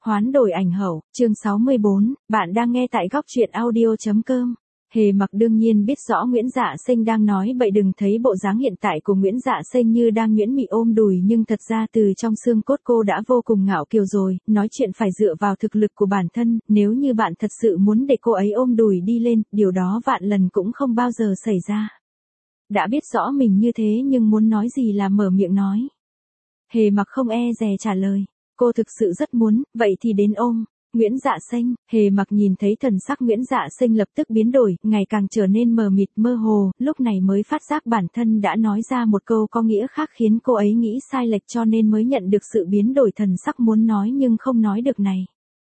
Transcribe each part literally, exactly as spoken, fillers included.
Hoán đổi ảnh hậu, chương sáu mươi bốn, bạn đang nghe tại góc truyện audio.com. Hề Mặc đương nhiên biết rõ Nguyễn Dạ Sinh đang nói bậy, đừng thấy bộ dáng hiện tại của Nguyễn Dạ Sinh như đang nhuyễn mị ôm đùi, nhưng thật ra từ trong xương cốt cô đã vô cùng ngạo kiều rồi, nói chuyện phải dựa vào thực lực của bản thân, nếu như bạn thật sự muốn để cô ấy ôm đùi đi lên, điều đó vạn lần cũng không bao giờ xảy ra. Đã biết rõ mình như thế nhưng muốn nói gì là mở miệng nói. Hề Mặc không e dè trả lời. Cô thực sự rất muốn, vậy thì đến ôm. Nguyễn Dạ Sinh, Hề Mặc nhìn thấy thần sắc Nguyễn Dạ Sinh lập tức biến đổi, ngày càng trở nên mờ mịt mơ hồ, lúc này mới phát giác bản thân đã nói ra một câu có nghĩa khác khiến cô ấy nghĩ sai lệch, cho nên mới nhận được sự biến đổi thần sắc muốn nói nhưng không nói được này.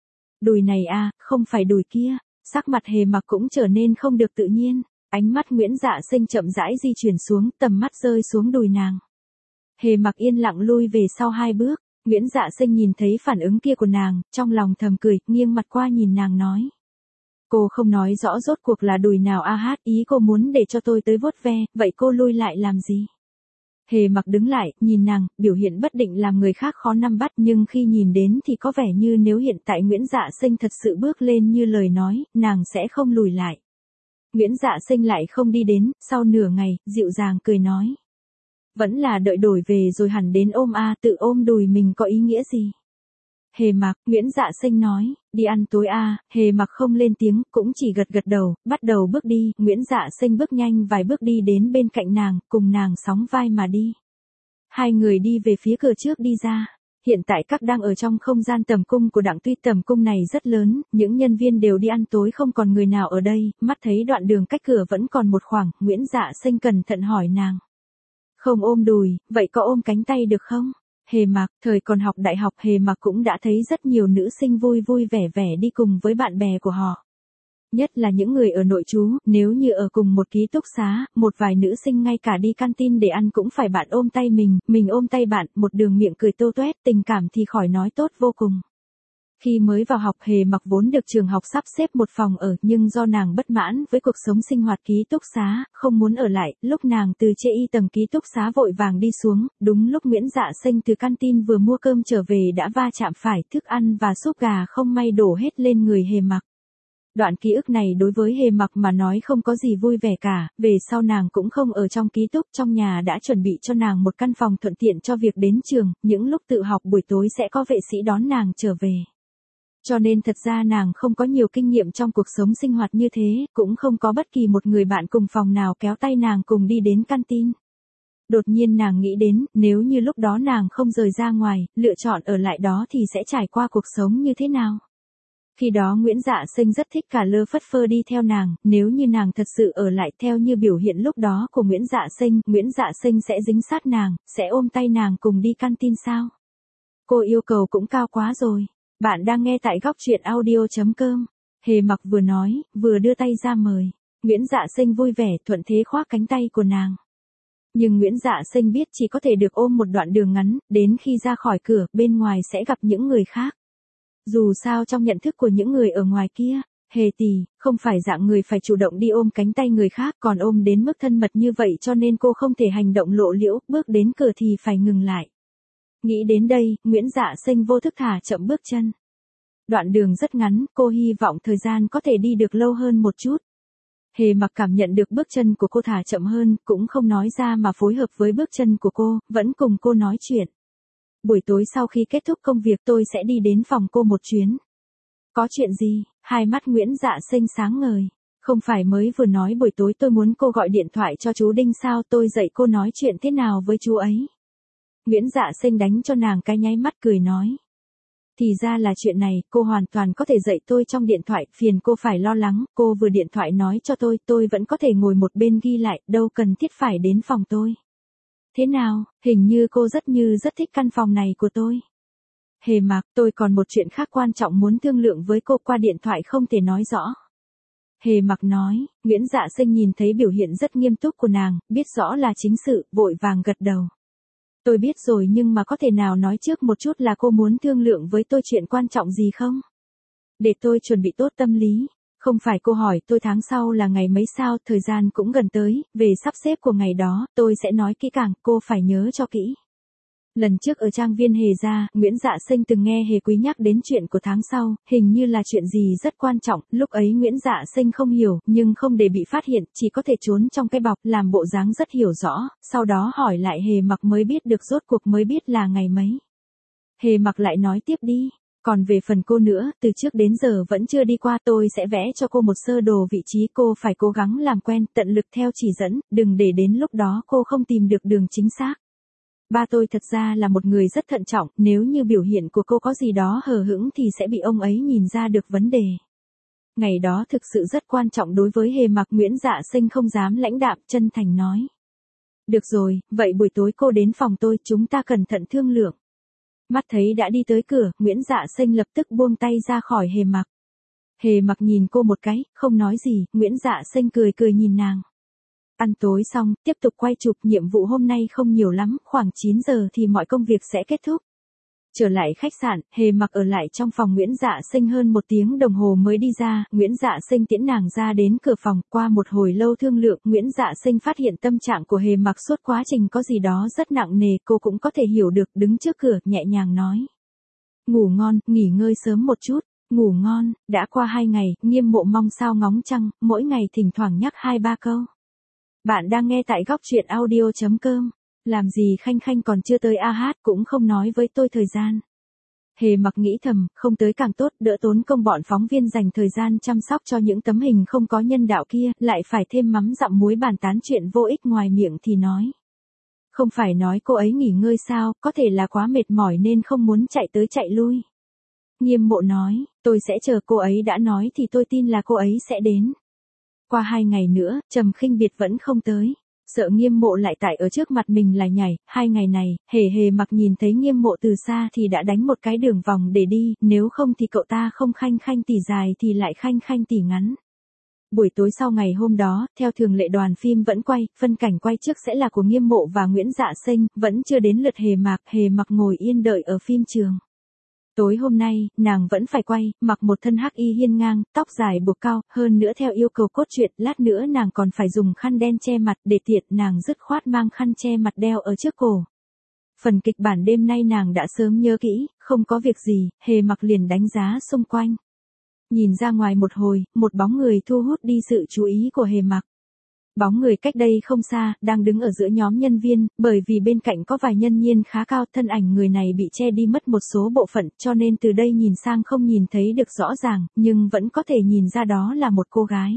Đùi này à, không phải đùi kia. Sắc mặt Hề Mặc cũng trở nên không được tự nhiên, ánh mắt Nguyễn Dạ Sinh chậm rãi di chuyển xuống, tầm mắt rơi xuống đùi nàng. Hề Mặc yên lặng lui về sau hai bước. Nguyễn Dạ Sinh nhìn thấy phản ứng kia của nàng, trong lòng thầm cười, nghiêng mặt qua nhìn nàng nói. Cô không nói rõ rốt cuộc là đùi nào a hát, ý cô muốn để cho tôi tới vuốt ve, vậy cô lui lại làm gì? Hề Mặc đứng lại, nhìn nàng, biểu hiện bất định làm người khác khó nắm bắt, nhưng khi nhìn đến thì có vẻ như nếu hiện tại Nguyễn Dạ Sinh thật sự bước lên như lời nói, nàng sẽ không lùi lại. Nguyễn Dạ Sinh lại không đi đến, sau nửa ngày, dịu dàng cười nói. Vẫn là đợi đổi về rồi hẳn đến ôm a, tự ôm đùi mình có ý nghĩa gì? Hề Mặc, Nguyễn Dạ Sinh nói, đi ăn tối a. Hề Mặc không lên tiếng, cũng chỉ gật gật đầu, bắt đầu bước đi. Nguyễn Dạ Sinh bước nhanh vài bước đi đến bên cạnh nàng, cùng nàng sóng vai mà đi. Hai người đi về phía cửa trước đi ra. Hiện tại các đang ở trong không gian tầm cung của Đặng Tuy, tầm cung này rất lớn, những nhân viên đều đi ăn tối, không còn người nào ở đây, mắt thấy đoạn đường cách cửa vẫn còn một khoảng, Nguyễn Dạ Sinh cẩn thận hỏi nàng. Không ôm đùi, vậy có ôm cánh tay được không? Hề Mặc, thời còn học đại học Hề Mặc cũng đã thấy rất nhiều nữ sinh vui vui vẻ vẻ đi cùng với bạn bè của họ. Nhất là những người ở nội trú, nếu như ở cùng một ký túc xá, một vài nữ sinh ngay cả đi canteen để ăn cũng phải bạn ôm tay mình, mình ôm tay bạn, một đường miệng cười tô toét, tình cảm thì khỏi nói tốt vô cùng. Khi mới vào học Hề Mặc vốn được trường học sắp xếp một phòng ở, nhưng do nàng bất mãn với cuộc sống sinh hoạt ký túc xá, không muốn ở lại, lúc nàng từ chê y tầng ký túc xá vội vàng đi xuống, đúng lúc Nguyễn Dạ Sinh từ canteen vừa mua cơm trở về đã va chạm phải thức ăn và súp gà không may đổ hết lên người Hề Mặc. Đoạn ký ức này đối với Hề Mặc mà nói không có gì vui vẻ cả, về sau nàng cũng không ở trong ký túc, trong nhà đã chuẩn bị cho nàng một căn phòng thuận tiện cho việc đến trường, những lúc tự học buổi tối sẽ có vệ sĩ đón nàng trở về. Cho nên thật ra nàng không có nhiều kinh nghiệm trong cuộc sống sinh hoạt như thế, cũng không có bất kỳ một người bạn cùng phòng nào kéo tay nàng cùng đi đến canteen. Đột nhiên nàng nghĩ đến, nếu như lúc đó nàng không rời ra ngoài, lựa chọn ở lại đó thì sẽ trải qua cuộc sống như thế nào? Khi đó Nguyễn Dạ Sinh rất thích cả lơ phất phơ đi theo nàng, nếu như nàng thật sự ở lại theo như biểu hiện lúc đó của Nguyễn Dạ Sinh, Nguyễn Dạ Sinh sẽ dính sát nàng, sẽ ôm tay nàng cùng đi canteen sao? Cô yêu cầu cũng cao quá rồi. Bạn đang nghe tại góc truyện audio.com. Hề Mặc vừa nói, vừa đưa tay ra mời. Nguyễn Dạ Sinh vui vẻ thuận thế khoác cánh tay của nàng. Nhưng Nguyễn Dạ Sinh biết chỉ có thể được ôm một đoạn đường ngắn, đến khi ra khỏi cửa, bên ngoài sẽ gặp những người khác. Dù sao trong nhận thức của những người ở ngoài kia, Hề tỷ, không phải dạng người phải chủ động đi ôm cánh tay người khác, còn ôm đến mức thân mật như vậy cho nên cô không thể hành động lộ liễu, bước đến cửa thì phải ngừng lại. Nghĩ đến đây, Nguyễn Dạ Sinh vô thức thả chậm bước chân. Đoạn đường rất ngắn, cô hy vọng thời gian có thể đi được lâu hơn một chút. Hề Mặc cảm nhận được bước chân của cô thả chậm hơn, cũng không nói ra mà phối hợp với bước chân của cô, vẫn cùng cô nói chuyện. Buổi tối sau khi kết thúc công việc tôi sẽ đi đến phòng cô một chuyến. Có chuyện gì? Hai mắt Nguyễn Dạ Sinh sáng ngời. Không phải mới vừa nói buổi tối tôi muốn cô gọi điện thoại cho chú Đinh sao, tôi dạy cô nói chuyện thế nào với chú ấy. Nguyễn Dạ Sinh đánh cho nàng cái nháy mắt cười nói. Thì ra là chuyện này, cô hoàn toàn có thể dạy tôi trong điện thoại, phiền cô phải lo lắng, cô vừa điện thoại nói cho tôi, tôi vẫn có thể ngồi một bên ghi lại, đâu cần thiết phải đến phòng tôi. Thế nào, hình như cô rất như rất thích căn phòng này của tôi. Hề Mặc, tôi còn một chuyện khác quan trọng muốn thương lượng với cô, qua điện thoại không thể nói rõ. Hề Mặc nói, Nguyễn Dạ Sinh nhìn thấy biểu hiện rất nghiêm túc của nàng, biết rõ là chính sự, vội vàng gật đầu. Tôi biết rồi, nhưng mà có thể nào nói trước một chút là cô muốn thương lượng với tôi chuyện quan trọng gì không? Để tôi chuẩn bị tốt tâm lý. Không phải cô hỏi tôi tháng sau là ngày mấy sao, thời gian cũng gần tới, về sắp xếp của ngày đó, tôi sẽ nói kỹ càng, cô phải nhớ cho kỹ. Lần trước ở trang viên Hề gia, Nguyễn Dạ Sinh từng nghe Hề Quý nhắc đến chuyện của tháng sau, hình như là chuyện gì rất quan trọng, lúc ấy Nguyễn Dạ Sinh không hiểu, nhưng không để bị phát hiện, chỉ có thể trốn trong cái bọc, làm bộ dáng rất hiểu rõ, sau đó hỏi lại Hề Mặc mới biết được rốt cuộc mới biết là ngày mấy. Hề Mặc lại nói tiếp đi. Còn về phần cô nữa, từ trước đến giờ vẫn chưa đi qua, tôi sẽ vẽ cho cô một sơ đồ vị trí, cô phải cố gắng làm quen, tận lực theo chỉ dẫn, đừng để đến lúc đó cô không tìm được đường chính xác. Ba tôi thật ra là một người rất thận trọng, nếu như biểu hiện của cô có gì đó hờ hững thì sẽ bị ông ấy nhìn ra được vấn đề. Ngày đó thực sự rất quan trọng đối với Hề Mặc, Nguyễn Dạ Sinh không dám lãnh đạm, chân thành nói. Được rồi, vậy buổi tối cô đến phòng tôi, chúng ta cẩn thận thương lượng. Mắt thấy đã đi tới cửa, Nguyễn Dạ Sinh lập tức buông tay ra khỏi Hề Mặc. Hề Mặc nhìn cô một cái, không nói gì, Nguyễn Dạ Sinh cười cười nhìn nàng. Ăn tối xong, tiếp tục quay chụp, nhiệm vụ hôm nay không nhiều lắm, khoảng chín giờ thì mọi công việc sẽ kết thúc. Trở lại khách sạn, Hề Mặc ở lại trong phòng Nguyễn Dạ Sinh hơn một tiếng đồng hồ mới đi ra, Nguyễn Dạ Sinh tiễn nàng ra đến cửa phòng, qua một hồi lâu thương lượng, Nguyễn Dạ Sinh phát hiện tâm trạng của Hề Mặc suốt quá trình có gì đó rất nặng nề, cô cũng có thể hiểu được, đứng trước cửa, nhẹ nhàng nói. Ngủ ngon, nghỉ ngơi sớm một chút, ngủ ngon, đã qua hai ngày, Nghiêm Mộ mong sao ngóng trăng, mỗi ngày thỉnh thoảng nhắc hai ba câu. Bạn đang nghe tại góc truyện audio chấm com. Làm gì Khanh Khanh còn chưa tới a hát cũng không nói với tôi thời gian. Hề Mặc nghĩ thầm, không tới càng tốt, đỡ tốn công bọn phóng viên dành thời gian chăm sóc cho những tấm hình không có nhân đạo kia, lại phải thêm mắm dặm muối bàn tán chuyện vô ích, ngoài miệng thì nói. Không phải nói cô ấy nghỉ ngơi sao, có thể là quá mệt mỏi nên không muốn chạy tới chạy lui. Nghiêm Mộ nói, tôi sẽ chờ cô ấy đã nói thì tôi tin là cô ấy sẽ đến. Qua hai ngày nữa, Trầm Khinh Biệt vẫn không tới. Sợ Nghiêm Mộ lại tại ở trước mặt mình là nhảy, hai ngày này, Hề Hề Mặc nhìn thấy Nghiêm Mộ từ xa thì đã đánh một cái đường vòng để đi, nếu không thì cậu ta không Khanh Khanh tỷ dài thì lại Khanh Khanh tỷ ngắn. Buổi tối sau ngày hôm đó, theo thường lệ đoàn phim vẫn quay, phân cảnh quay trước sẽ là của Nghiêm Mộ và Nguyễn Dạ Sinh, vẫn chưa đến lượt Hề Mặc, Hề Mặc ngồi yên đợi ở phim trường. Tối hôm nay, nàng vẫn phải quay, mặc một thân hắc y hiên ngang, tóc dài buộc cao, hơn nữa theo yêu cầu cốt truyện, lát nữa nàng còn phải dùng khăn đen che mặt, để tiện nàng dứt khoát mang khăn che mặt đeo ở trước cổ. Phần kịch bản đêm nay nàng đã sớm nhớ kỹ, không có việc gì, Hề Mặc liền đánh giá xung quanh. Nhìn ra ngoài một hồi, một bóng người thu hút đi sự chú ý của Hề Mặc. Bóng người cách đây không xa, đang đứng ở giữa nhóm nhân viên, bởi vì bên cạnh có vài nhân viên khá cao, thân ảnh người này bị che đi mất một số bộ phận, cho nên từ đây nhìn sang không nhìn thấy được rõ ràng, nhưng vẫn có thể nhìn ra đó là một cô gái.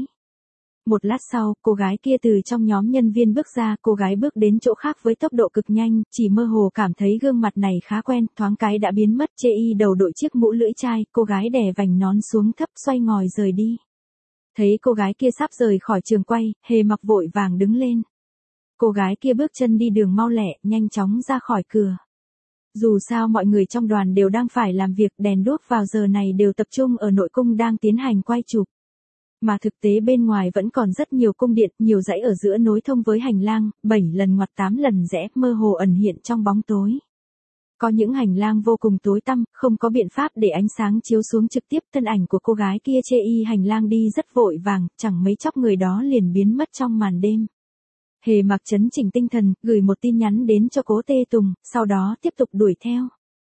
Một lát sau, cô gái kia từ trong nhóm nhân viên bước ra, cô gái bước đến chỗ khác với tốc độ cực nhanh, chỉ mơ hồ cảm thấy gương mặt này khá quen, thoáng cái đã biến mất, chê y đầu đội chiếc mũ lưỡi chai, cô gái đè vành nón xuống thấp xoay ngòi rời đi. Thấy cô gái kia sắp rời khỏi trường quay, Hề Mặc vội vàng đứng lên. Cô gái kia bước chân đi đường mau lẹ, nhanh chóng ra khỏi cửa. Dù sao mọi người trong đoàn đều đang phải làm việc, đèn đuốc vào giờ này đều tập trung ở nội cung đang tiến hành quay chụp. Mà thực tế bên ngoài vẫn còn rất nhiều cung điện, nhiều dãy ở giữa nối thông với hành lang, bảy lần ngoặt tám lần rẽ, mơ hồ ẩn hiện trong bóng tối. Có những hành lang vô cùng tối tăm, không có biện pháp để ánh sáng chiếu xuống trực tiếp, thân ảnh của cô gái kia chê y hành lang đi rất vội vàng, chẳng mấy chốc người đó liền biến mất trong màn đêm. Hề Mặc chấn chỉnh tinh thần, gửi một tin nhắn đến cho Cố Tê Tùng, sau đó tiếp tục đuổi theo.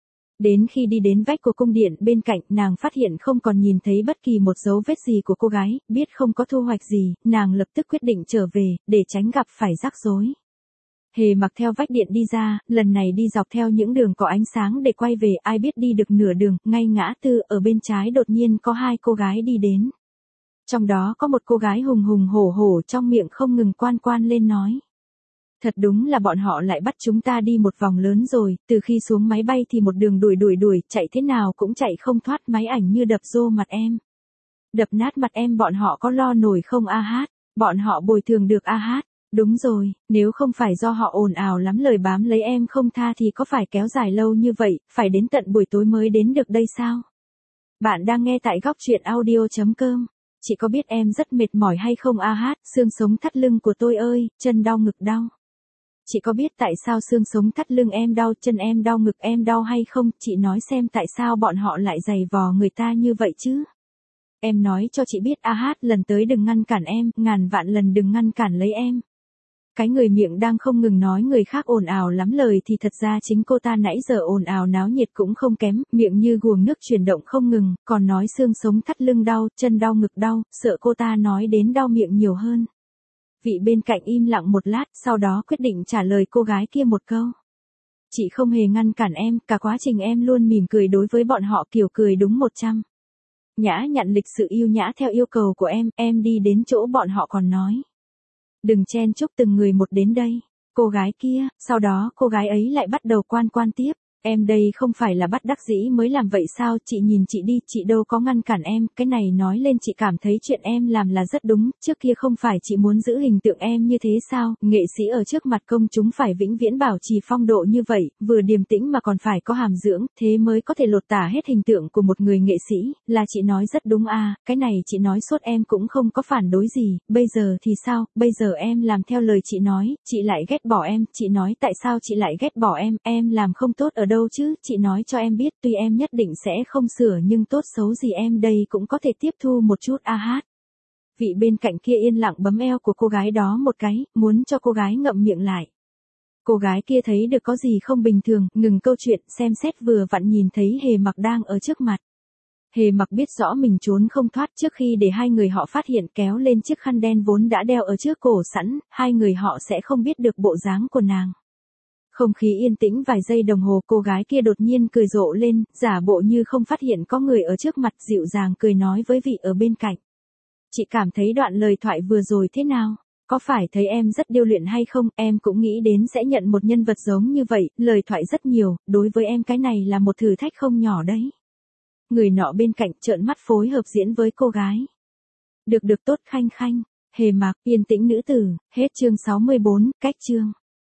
Đến khi đi đến vách của cung điện bên cạnh, nàng phát hiện không còn nhìn thấy bất kỳ một dấu vết gì của cô gái, biết không có thu hoạch gì, nàng lập tức quyết định trở về, để tránh gặp phải rắc rối. Hề Mặc theo vách điện đi ra, lần này đi dọc theo những đường có ánh sáng để quay về, ai biết đi được nửa đường, ngay ngã tư ở bên trái đột nhiên có hai cô gái đi đến. Trong đó có một cô gái hùng hùng hổ hổ trong miệng không ngừng quan quan lên nói. Thật đúng là bọn họ lại bắt chúng ta đi một vòng lớn rồi, từ khi xuống máy bay thì một đường đuổi đuổi đuổi, chạy thế nào cũng chạy không thoát, máy ảnh như đập rô mặt em. Đập nát mặt em, bọn họ có lo nổi không a hát, bọn họ bồi thường được a hát. Đúng rồi, nếu không phải do họ ồn ào lắm lời bám lấy em không tha thì có phải kéo dài lâu như vậy, phải đến tận buổi tối mới đến được đây sao? Bạn đang nghe tại góc truyện audio chấm com. Chị có biết em rất mệt mỏi hay không a hát, xương sống thắt lưng của tôi ơi, chân đau ngực đau. Chị có biết tại sao xương sống thắt lưng em đau, chân em đau, ngực em đau hay không? Chị nói xem tại sao bọn họ lại giày vò người ta như vậy chứ? Em nói cho chị biết a hát, lần tới đừng ngăn cản em, ngàn vạn lần đừng ngăn cản lấy em. Cái người miệng đang không ngừng nói người khác ồn ào lắm lời thì thật ra chính cô ta nãy giờ ồn ào náo nhiệt cũng không kém, miệng như guồng nước chuyển động không ngừng, còn nói xương sống thắt lưng đau, chân đau ngực đau, sợ cô ta nói đến đau miệng nhiều hơn. Vị bên cạnh im lặng một lát, sau đó quyết định trả lời cô gái kia một câu. Chị không hề ngăn cản em, cả quá trình em luôn mỉm cười đối với bọn họ kiểu cười đúng một trăm. Nhã nhặn lịch sự yêu nhã theo yêu cầu của em, em đi đến chỗ bọn họ còn nói. Đừng chen chúc từng người một đến đây. Cô gái kia, sau đó cô gái ấy lại bắt đầu quan quan tiếp. Em đây không phải là bắt đắc dĩ mới làm vậy sao, chị nhìn chị đi, chị đâu có ngăn cản em, cái này nói lên chị cảm thấy chuyện em làm là rất đúng, trước kia không phải chị muốn giữ hình tượng em như thế sao, nghệ sĩ ở trước mặt công chúng phải vĩnh viễn bảo trì phong độ như vậy, vừa điềm tĩnh mà còn phải có hàm dưỡng, thế mới có thể lột tả hết hình tượng của một người nghệ sĩ, là chị nói rất đúng à, cái này chị nói suốt em cũng không có phản đối gì, bây giờ thì sao, bây giờ em làm theo lời chị nói, chị lại ghét bỏ em, chị nói tại sao chị lại ghét bỏ em, em làm không tốt ở đâu chứ, chị nói cho em biết tuy em nhất định sẽ không sửa nhưng tốt xấu gì em đây cũng có thể tiếp thu một chút a hát. Vị bên cạnh kia yên lặng bấm eo của cô gái đó một cái, muốn cho cô gái ngậm miệng lại. Cô gái kia thấy được có gì không bình thường, ngừng câu chuyện, xem xét vừa vặn nhìn thấy Hề Mặc đang ở trước mặt. Hề Mặc biết rõ mình trốn không thoát trước khi để hai người họ phát hiện kéo lên chiếc khăn đen vốn đã đeo ở trước cổ sẵn, hai người họ sẽ không biết được bộ dáng của nàng. Không khí yên tĩnh vài giây đồng hồ, cô gái kia đột nhiên cười rộ lên, giả bộ như không phát hiện có người ở trước mặt, dịu dàng cười nói với vị ở bên cạnh. Chị cảm thấy đoạn lời thoại vừa rồi thế nào? Có phải thấy em rất điêu luyện hay không? Em cũng nghĩ đến sẽ nhận một nhân vật giống như vậy, lời thoại rất nhiều, đối với em cái này là một thử thách không nhỏ đấy. Người nọ bên cạnh trợn mắt phối hợp diễn với cô gái. Được được tốt khanh khanh, Hề Mặc, yên tĩnh nữ tử, hết chương sáu mươi bốn, cách chương.